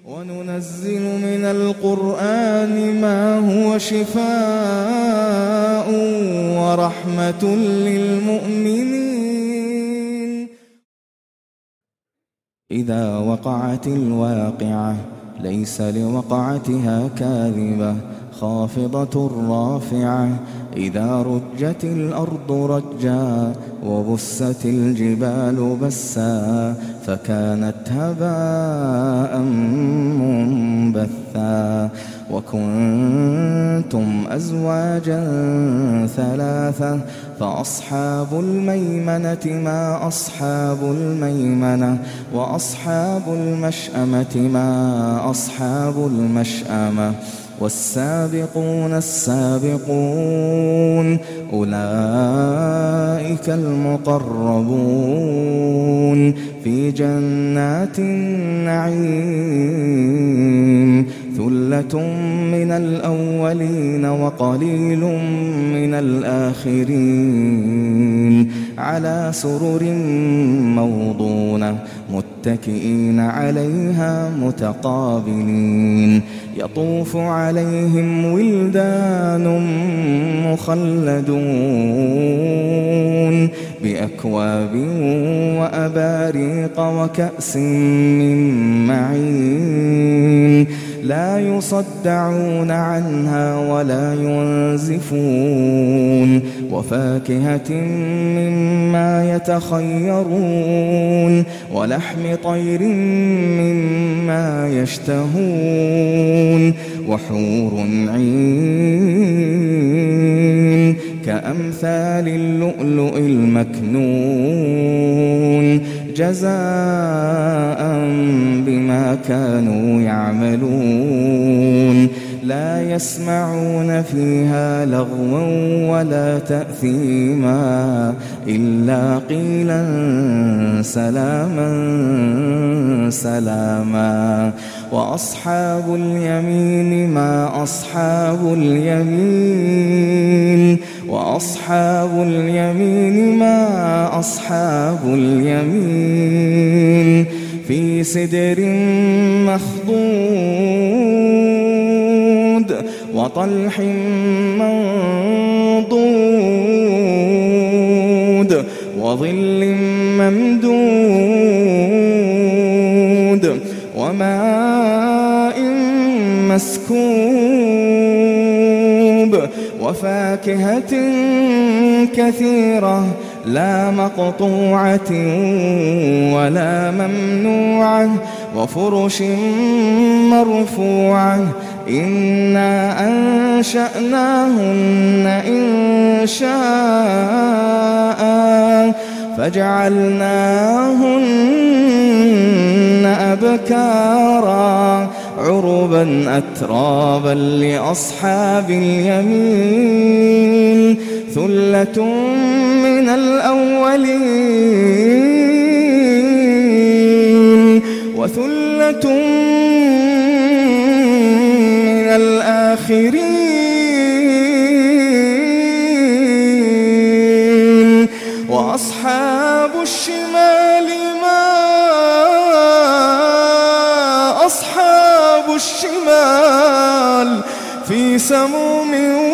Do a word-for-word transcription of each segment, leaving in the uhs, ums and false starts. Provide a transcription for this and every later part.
وننزل من القرآن ما هو شفاء ورحمة للمؤمنين. إذا وقعت الواقعة ليس لوقعتها كاذبة خافضة رافعة. إذا رجت الأرض رجا وبست الجبال بسا فكانت هباء منبثا. وكنتم أزواجا ثلاثة فأصحاب الميمنة ما أصحاب الميمنة وأصحاب المشأمة ما أصحاب المشأمة. والسابقون السابقون أولئك المقربون في جنات النعيم. ثلة من الأولين وقليل من الآخرين على سرر موضونة متكئين عليها متقابلين. يطوف عليهم ولدان مخلدون بأكواب وأباريق وكأس من معين لا يصدعون عنها ولا ينزفون. وفاكهة مما يتخيرون ولحم طير مما يشتهون. وحور عين كأمثال اللؤلؤ المكنون جزاء بما كانوا يعملون. لا يسمعون فيها لغوا ولا تأثيما إلا قيلا سلاما سلاما. وأصحاب اليمين ما أصحاب اليمين وأصحاب اليمين ما أصحاب اليمين. في سدر مخضود وطلح منضود وظل ممدود وماء مسكوب. وفاكهة كثيرة لا مقطوعة ولا ممنوعة وفرش مرفوعة. إنا أنشأناهن إنشاء فجعلناهن أبكارا عربا أترابا لأصحاب اليمين. ثلة من الأولين وثلة من الآخرين. وأصحاب الشمال ما أصحاب الشمال في سموم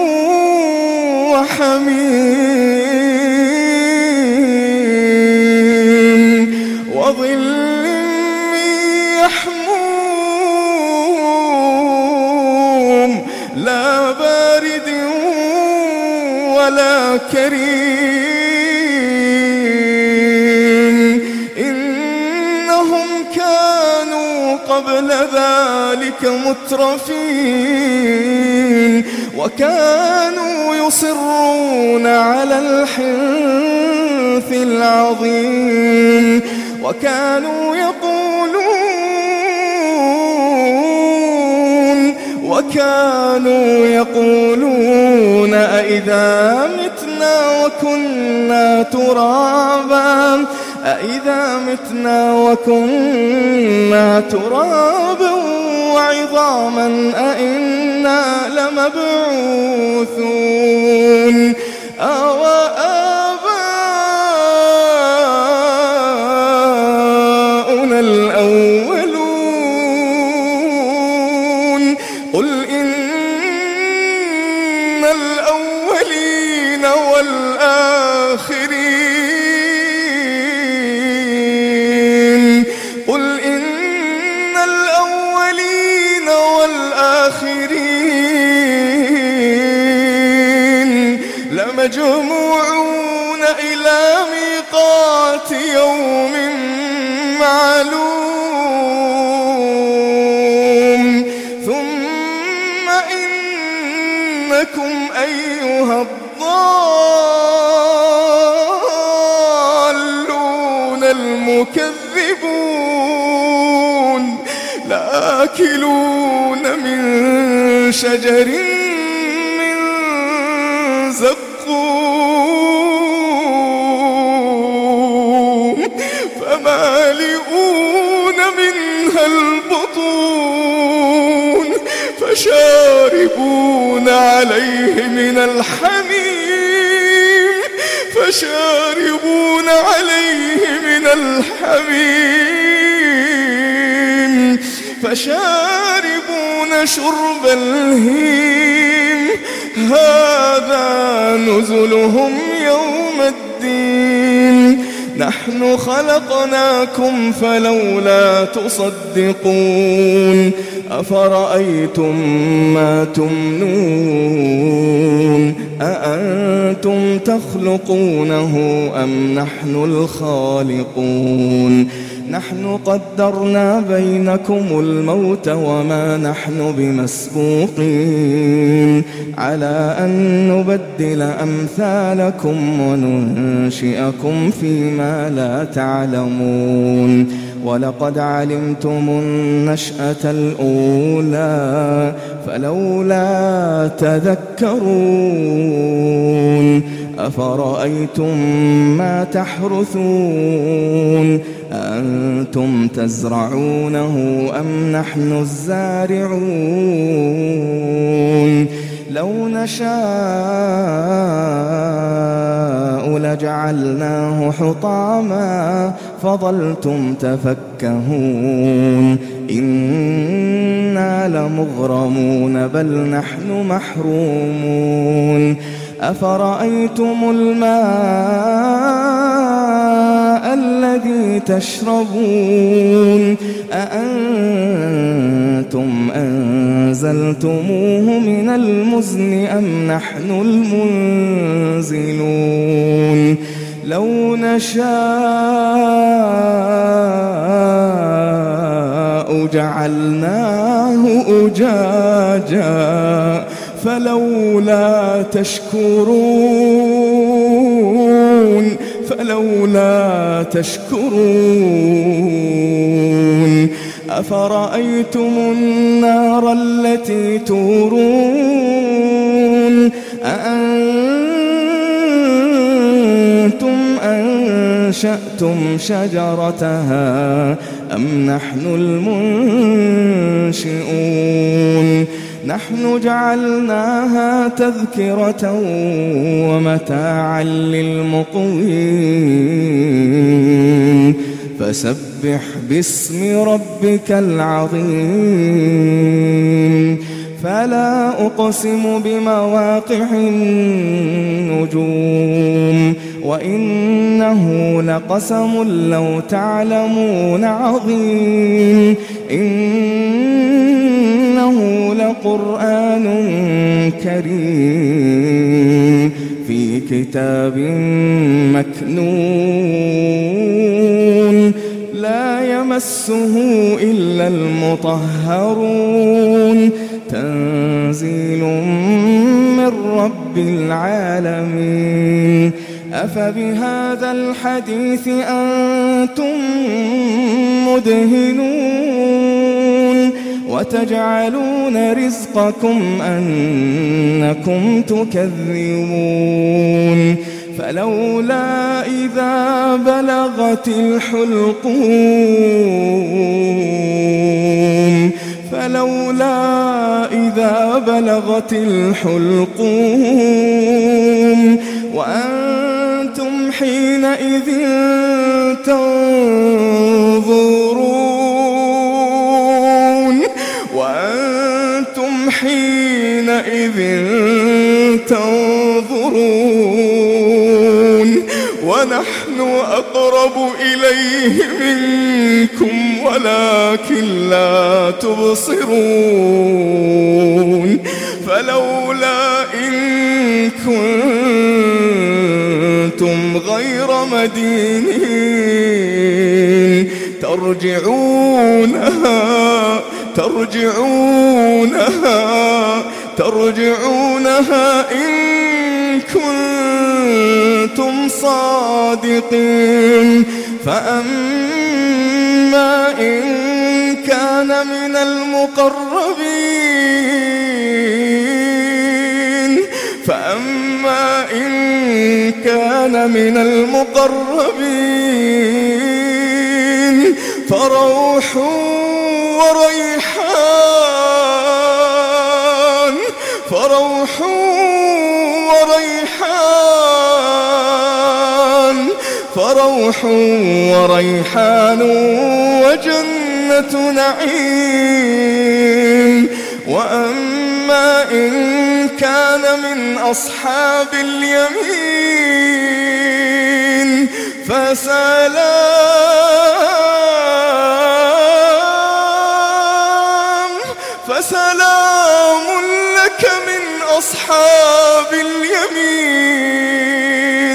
وحميم وظل يحموم لا بارد ولا كريم. إنهم كانوا قبل ذلك مترفين وكانوا يصرون على الحنث العظيم وكانوا يقولون وكانوا يقولون أئذا متنا وكنا ترابا أئذا متنا وكنا ترابا وعظاما أئنا لمبعوثون أو آباؤنا الأولون قل إن الأولين والآخرين قل إن الأولين والآخرين لمجموعون إلى ميقات يوم معلوم ثم إنكم أيها الضالون المكذبون لآكلون من شجر من زقوم فمالئون منها البطون فشاربون عليه من الحميم فشاربون عليه من الحميم فشاربون شرب الهيم هذا نزلهم يوم الدين نحن خلقناكم فلولا تصدقون أفرأيتم ما تمنون أأنتم تخلقونه أم نحن الخالقون نحن قدرنا بينكم الموت وما نحن بمسبوقين على أن نبدل أمثالكم وننشئكم فيما لا تعلمون ولقد علمتم النشأة الأولى فلولا تذكرون أفرأيتم ما تحرثون أنتم تزرعونه أم نحن الزارعون لو نشاء لجعلناه حطاما فظلتم تفكهون إنا لمغرمون بل نحن محرومون أفرأيتم الماء الذي تشربون أأنتم أنزلتموه من المزن أم نحن المنزلون لو نشاء جعلناه أجاجا فلولا تشكرون فلولا تشكرون أفرأيتم النار التي تورون أأنتم أنشأتم شجرتها أم نحن المنشئون نحن جعلناها تذكرة ومتاعا للمقوين فسبح باسم ربك العظيم فلا أقسم بمواقع النجوم وإنه لقسم لو تعلمون عظيم إنه لقرآن كريم في كتاب مكنون لا يمسه إلا المطهرون تنزيل من رب العالمين أفبهذا الحديث أنتم مدهنون وتجعلون رزقكم أنكم تكذبون فلولا إذا بلغت الحلقوم فلولا إذا بلغت الحلقوم وأنتم حينئذ تنظرون وأنتم حينئذ تنظرون ونحن أقرب إليه منكم ولكن لا تبصرون فلولا إن كنتم غير مدينين ترجعونها ترجعونها ترجعونها إن كنتم صادقين فأما إن كان من المقربين فأما إن كان من المقربين فروح وريحان فروح وريحان فروح وريحان وجنة نعيم وأما إن كان من أصحاب اليمين فسلام فسلام لك من أصحاب اليمين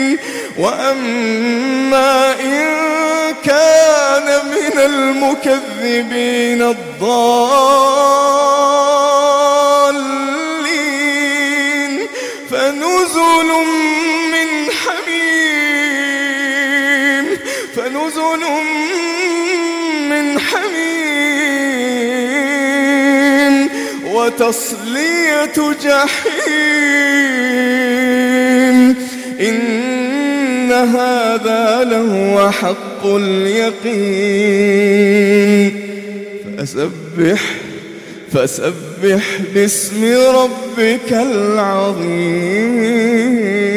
وأما إن كان من المكذبين الضالين فنزل من حميم فنزل من حميم وتصلية جحيم إن هذا لهو حق اليقين فسبح فسبح باسم ربك العظيم.